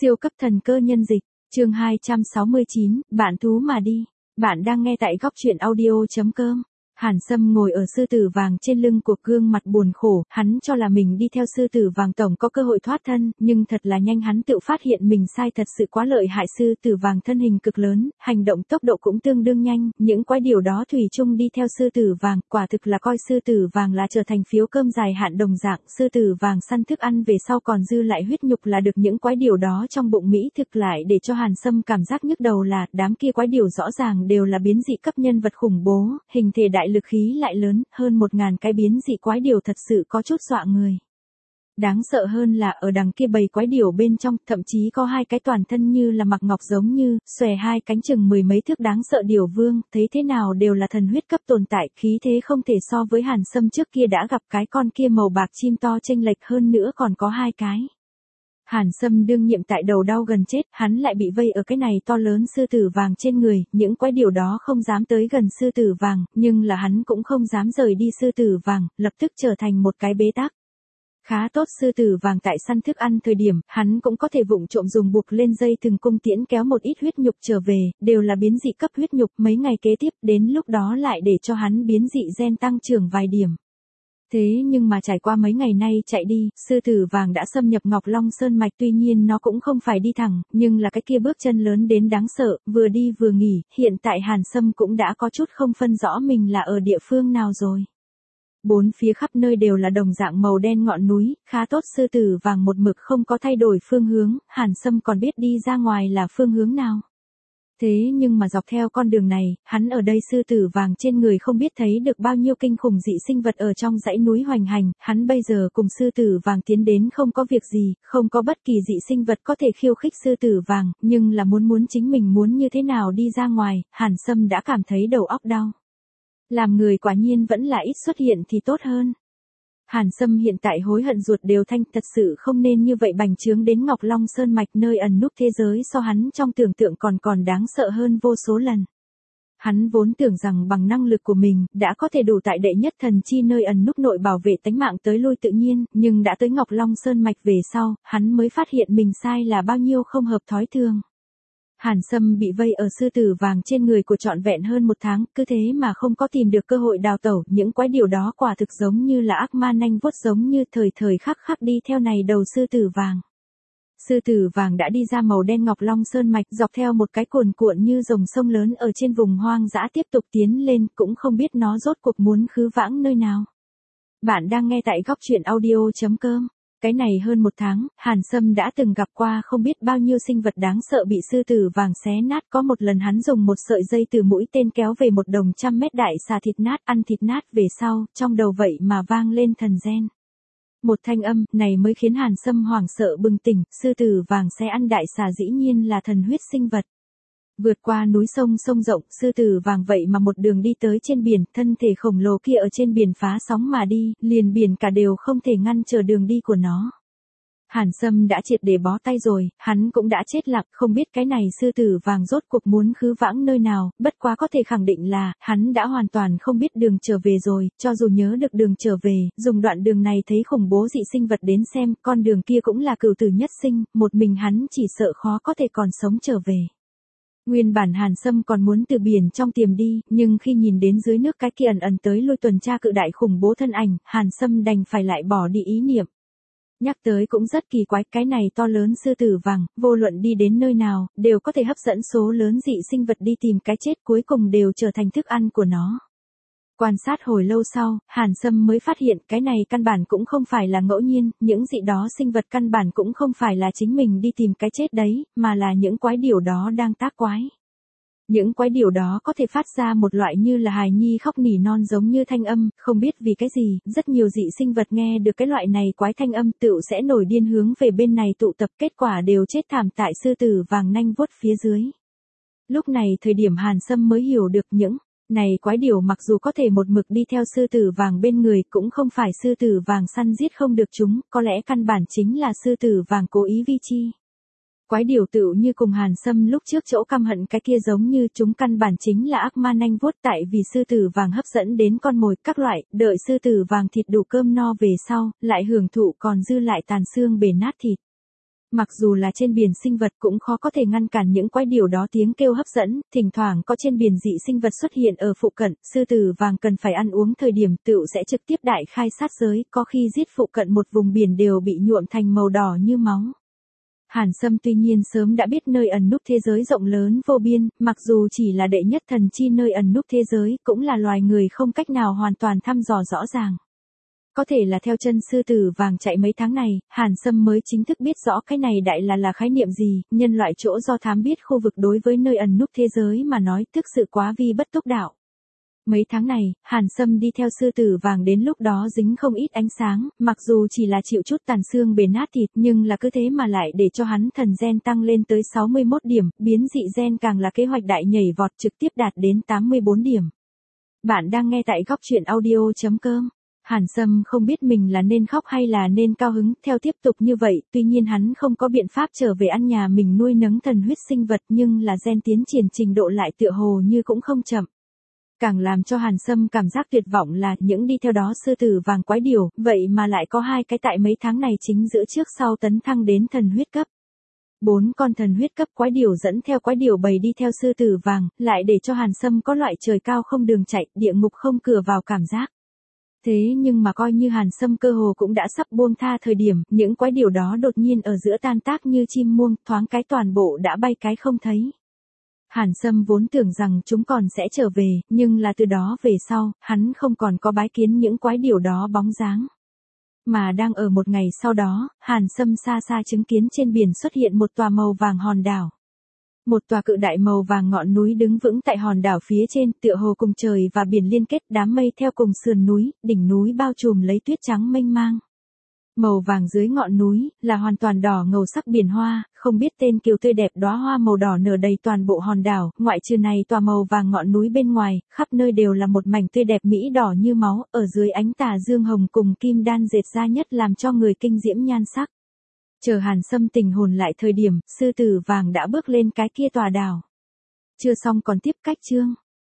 Siêu cấp thần cơ nhân dịch, chương 269, bạn thú mà đi. Bạn đang nghe tại góc truyện audio.com. Hàn Sâm ngồi ở sư tử vàng trên lưng của gương mặt buồn khổ, hắn cho là mình đi theo sư tử vàng tổng có cơ hội thoát thân, nhưng thật là nhanh hắn tự phát hiện mình sai thật sự quá lợi hại. Sư tử vàng thân hình cực lớn, hành động tốc độ cũng tương đương nhanh, những quái điều đó thủy chung đi theo sư tử vàng, quả thực là coi sư tử vàng là trở thành phiếu cơm dài hạn đồng dạng. Sư tử vàng săn thức ăn về sau còn dư lại huyết nhục là được những quái điều đó trong bụng mỹ thực lại, để cho Hàn Sâm cảm giác nhức đầu là đám kia quái điều rõ ràng đều là biến dị cấp nhân vật khủng bố, hình thể đại lực khí lại lớn, hơn 1000 cái biến dị quái điều thật sự có chút dọa người. Đáng sợ hơn là ở đằng kia bầy quái điều bên trong, thậm chí có 2 cái toàn thân như là mặc ngọc giống như, xòe 2 cánh chừng 10 mấy thước đáng sợ điều vương, thấy thế nào đều là thần huyết cấp tồn tại, khí thế không thể so với Hàn Sâm trước kia đã gặp cái con kia màu bạc chim to chênh lệch, hơn nữa còn có 2 cái. Hàn Sâm đương nhiệm tại đầu đau gần chết, hắn lại bị vây ở cái này to lớn sư tử vàng trên người, những quái điều đó không dám tới gần sư tử vàng, nhưng là hắn cũng không dám rời đi sư tử vàng, lập tức trở thành một cái bế tắc. Khá tốt, sư tử vàng tại săn thức ăn thời điểm, hắn cũng có thể vụng trộm dùng buộc lên dây thừng cung tiễn kéo một ít huyết nhục trở về, đều là biến dị cấp huyết nhục, mấy ngày kế tiếp đến lúc đó lại để cho hắn biến dị gen tăng trưởng vài điểm. Thế nhưng mà trải qua mấy ngày nay chạy đi, sư tử vàng đã xâm nhập Ngọc Long Sơn Mạch, tuy nhiên nó cũng không phải đi thẳng, nhưng là cái kia bước chân lớn đến đáng sợ, vừa đi vừa nghỉ, hiện tại Hàn Sâm cũng đã có chút không phân rõ mình là ở địa phương nào rồi. Bốn phía khắp nơi đều là đồng dạng màu đen ngọn núi, khá tốt sư tử vàng một mực không có thay đổi phương hướng, Hàn Sâm còn biết đi ra ngoài là phương hướng nào. Thế nhưng mà dọc theo con đường này, hắn ở đây sư tử vàng trên người không biết thấy được bao nhiêu kinh khủng dị sinh vật ở trong dãy núi hoành hành, hắn bây giờ cùng sư tử vàng tiến đến không có việc gì, không có bất kỳ dị sinh vật có thể khiêu khích sư tử vàng, nhưng là muốn chính mình muốn như thế nào đi ra ngoài, Hàn Sâm đã cảm thấy đầu óc đau. Làm người quả nhiên vẫn là ít xuất hiện thì tốt hơn. Hàn Sâm hiện tại hối hận ruột đều thanh, thật sự không nên như vậy bành trướng đến Ngọc Long Sơn Mạch, nơi ẩn núp thế giới so hắn trong tưởng tượng còn đáng sợ hơn vô số lần. Hắn vốn tưởng rằng bằng năng lực của mình, đã có thể đủ tại đệ nhất thần chi nơi ẩn núp nội bảo vệ tánh mạng tới lui tự nhiên, nhưng đã tới Ngọc Long Sơn Mạch về sau, hắn mới phát hiện mình sai là bao nhiêu không hợp thói thường. Hàn Sâm bị vây ở sư tử vàng trên người của trọn vẹn hơn 1 tháng, cứ thế mà không có tìm được cơ hội đào tẩu, những quái điều đó quả thực giống như là ác ma nanh vuốt, giống như thời khắc đi theo này đầu sư tử vàng. Sư tử vàng đã đi ra màu đen Ngọc Long Sơn Mạch, dọc theo một cái cuồn cuộn như dòng sông lớn ở trên vùng hoang dã tiếp tục tiến lên, cũng không biết nó rốt cuộc muốn khứ vãng nơi nào. Bạn đang nghe tại góc truyện audio.com. Cái này hơn 1 tháng, Hàn Sâm đã từng gặp qua không biết bao nhiêu sinh vật đáng sợ bị sư tử vàng xé nát, có một lần hắn dùng một sợi dây từ mũi tên kéo về một đồng 100 mét đại xà thịt nát, ăn thịt nát về sau, trong đầu vậy mà vang lên thần gen. Một thanh âm này mới khiến Hàn Sâm hoảng sợ bừng tỉnh, sư tử vàng xé ăn đại xà dĩ nhiên là thần huyết sinh vật. Vượt qua núi sông rộng, sư tử vàng vậy mà một đường đi tới trên biển, thân thể khổng lồ kia ở trên biển phá sóng mà đi, liền biển cả đều không thể ngăn trở đường đi của nó. Hàn Sâm đã triệt để bó tay rồi, hắn cũng đã chết lặng, không biết cái này sư tử vàng rốt cuộc muốn khứ vãng nơi nào, bất quá có thể khẳng định là, hắn đã hoàn toàn không biết đường trở về rồi, cho dù nhớ được đường trở về, dùng đoạn đường này thấy khủng bố dị sinh vật đến xem, con đường kia cũng là cửu tử nhất sinh, một mình hắn chỉ sợ khó có thể còn sống trở về. Nguyên bản Hàn Sâm còn muốn từ biển trong tiềm đi, nhưng khi nhìn đến dưới nước cái kia ẩn tới lui tuần tra cự đại khủng bố thân ảnh, Hàn Sâm đành phải lại bỏ đi ý niệm. Nhắc tới cũng rất kỳ quái, cái này to lớn sư tử vàng, vô luận đi đến nơi nào, đều có thể hấp dẫn số lớn dị sinh vật đi tìm cái chết, cuối cùng đều trở thành thức ăn của nó. Quan sát hồi lâu sau, Hàn Sâm mới phát hiện cái này căn bản cũng không phải là ngẫu nhiên, những dị đó sinh vật căn bản cũng không phải là chính mình đi tìm cái chết đấy, mà là những quái điều đó đang tác quái. Những quái điều đó có thể phát ra một loại như là hài nhi khóc nỉ non giống như thanh âm, không biết vì cái gì, rất nhiều dị sinh vật nghe được cái loại này quái thanh âm tựu sẽ nổi điên hướng về bên này tụ tập, kết quả đều chết thảm tại sư tử vàng nanh vuốt phía dưới. Lúc này thời điểm Hàn Sâm mới hiểu được những này quái điều mặc dù có thể một mực đi theo sư tử vàng bên người, cũng không phải sư tử vàng săn giết không được chúng, có lẽ căn bản chính là sư tử vàng cố ý vi chi. Quái điều tựu như cùng Hàn Sâm lúc trước chỗ căm hận cái kia giống như, chúng căn bản chính là ác ma nanh vuốt, tại vì sư tử vàng hấp dẫn đến con mồi các loại, đợi sư tử vàng thịt đủ cơm no về sau, lại hưởng thụ còn dư lại tàn xương bể nát thịt. Mặc dù là trên biển sinh vật cũng khó có thể ngăn cản những quái điểu đó tiếng kêu hấp dẫn, thỉnh thoảng có trên biển dị sinh vật xuất hiện ở phụ cận, sư tử vàng cần phải ăn uống thời điểm tựu sẽ trực tiếp đại khai sát giới, có khi giết phụ cận một vùng biển đều bị nhuộm thành màu đỏ như máu. Hàn Sâm tuy nhiên sớm đã biết nơi ẩn núp thế giới rộng lớn vô biên, mặc dù chỉ là đệ nhất thần chi nơi ẩn núp thế giới, cũng là loài người không cách nào hoàn toàn thăm dò rõ ràng. Có thể là theo chân sư tử vàng chạy mấy tháng này, Hàn Sâm mới chính thức biết rõ cái này đại là khái niệm gì, nhân loại chỗ do thám biết khu vực đối với nơi ẩn núp thế giới mà nói thực sự quá vi bất túc đạo. Mấy tháng này, Hàn Sâm đi theo sư tử vàng đến lúc đó dính không ít ánh sáng, mặc dù chỉ là chịu chút tàn xương bề nát thịt nhưng là cứ thế mà lại để cho hắn thần gen tăng lên tới 61 điểm, biến dị gen càng là kế hoạch đại nhảy vọt trực tiếp đạt đến 84 điểm. Bạn đang nghe tại góc truyện audio.com. Hàn Sâm không biết mình là nên khóc hay là nên cao hứng, theo tiếp tục như vậy, tuy nhiên hắn không có biện pháp trở về ăn nhà mình nuôi nấng thần huyết sinh vật nhưng là gen tiến triển trình độ lại tựa hồ như cũng không chậm. Càng làm cho Hàn Sâm cảm giác tuyệt vọng là những đi theo đó sư tử vàng quái điểu, vậy mà lại có hai cái tại mấy tháng này chính giữa trước sau tấn thăng đến thần huyết cấp. 4 con thần huyết cấp quái điểu dẫn theo quái điểu bầy đi theo sư tử vàng, lại để cho Hàn Sâm có loại trời cao không đường chạy, địa ngục không cửa vào cảm giác. Thế nhưng mà coi như Hàn Sâm cơ hồ cũng đã sắp buông tha thời điểm, những quái điểu đó đột nhiên ở giữa tan tác như chim muông, thoáng cái toàn bộ đã bay cái không thấy. Hàn Sâm vốn tưởng rằng chúng còn sẽ trở về, nhưng là từ đó về sau, hắn không còn có bái kiến những quái điểu đó bóng dáng. Mà đang ở một ngày sau đó, Hàn Sâm xa xa chứng kiến trên biển xuất hiện một tòa màu vàng hòn đảo. Một tòa cự đại màu vàng ngọn núi đứng vững tại hòn đảo phía trên, tựa hồ cùng trời và biển liên kết, đám mây theo cùng sườn núi, đỉnh núi bao trùm lấy tuyết trắng mênh mang. Màu vàng dưới ngọn núi, là hoàn toàn đỏ ngầu sắc biển hoa, không biết tên kiều tươi đẹp đóa hoa màu đỏ nở đầy toàn bộ hòn đảo, ngoại trừ này tòa màu vàng ngọn núi bên ngoài, khắp nơi đều là một mảnh tươi đẹp mỹ đỏ như máu, ở dưới ánh tà dương hồng cùng kim đan dệt ra nhất làm cho người kinh diễm nhan sắc. Chờ Hàn Sâm tỉnh hồn lại thời điểm, sư tử vàng đã bước lên cái kia tòa đảo. Chưa xong còn tiếp cách chương.